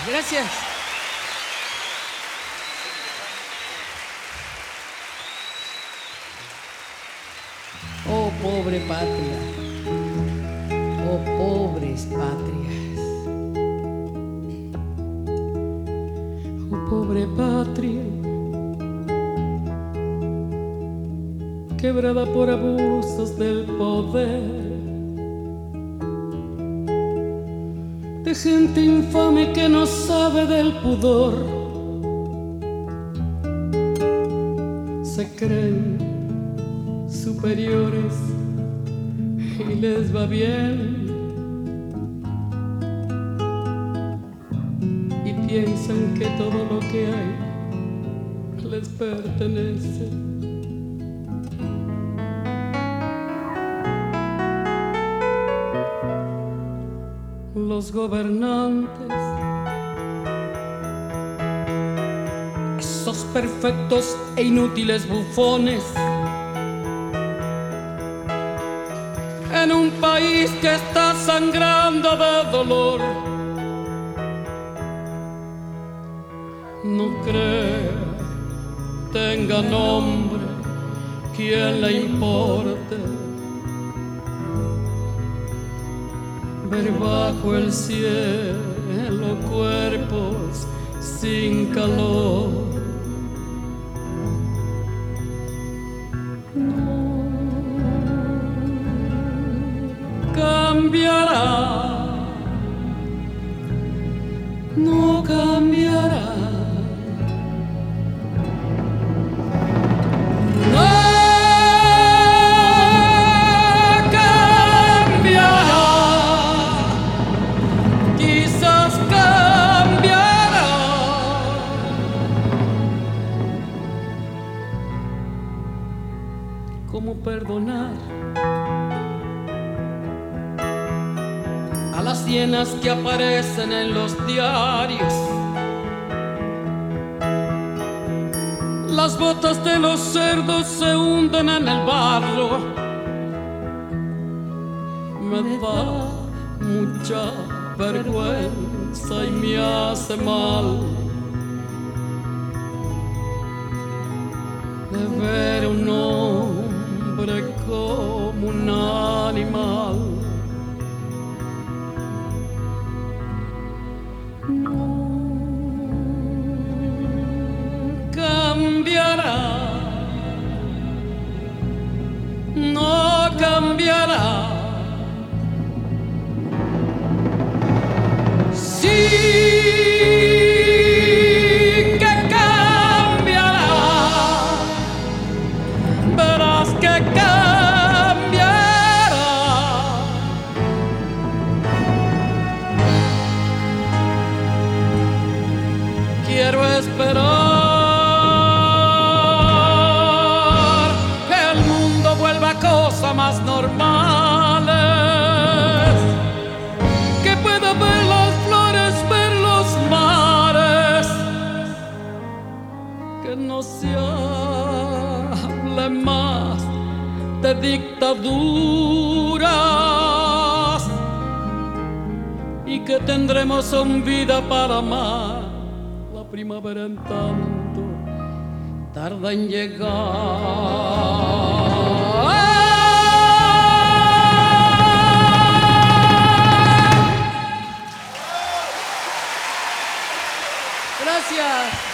Gracias. Oh, pobre patria. Oh, pobres patrias. Oh, pobre patria, quebrada por abusos del poder, de gente infame que no sabe del pudor. Se creen superiores y les va bien, y piensan que todo lo que hay les pertenece. Los gobernantes, esos perfectos e inútiles bufones, en un país que está sangrando de dolor, no cree tenga nombre quien le importe ver bajo el cielo cuerpos sin calor. No cambiará, no cambiará. ¿Cómo perdonar a las hienas que aparecen en los diarios? Las botas de los cerdos se hunden en el barro. Me da mucha vergüenza y me hace mal de ver un hombre como un animal. No cambiará, no cambiará. Quiero esperar que el mundo vuelva a cosas más normales, que pueda ver las flores, ver los mares, que no se hable más de dictaduras y que tendremos una vida para amar. La primavera en tanto tarda en llegar. Gracias.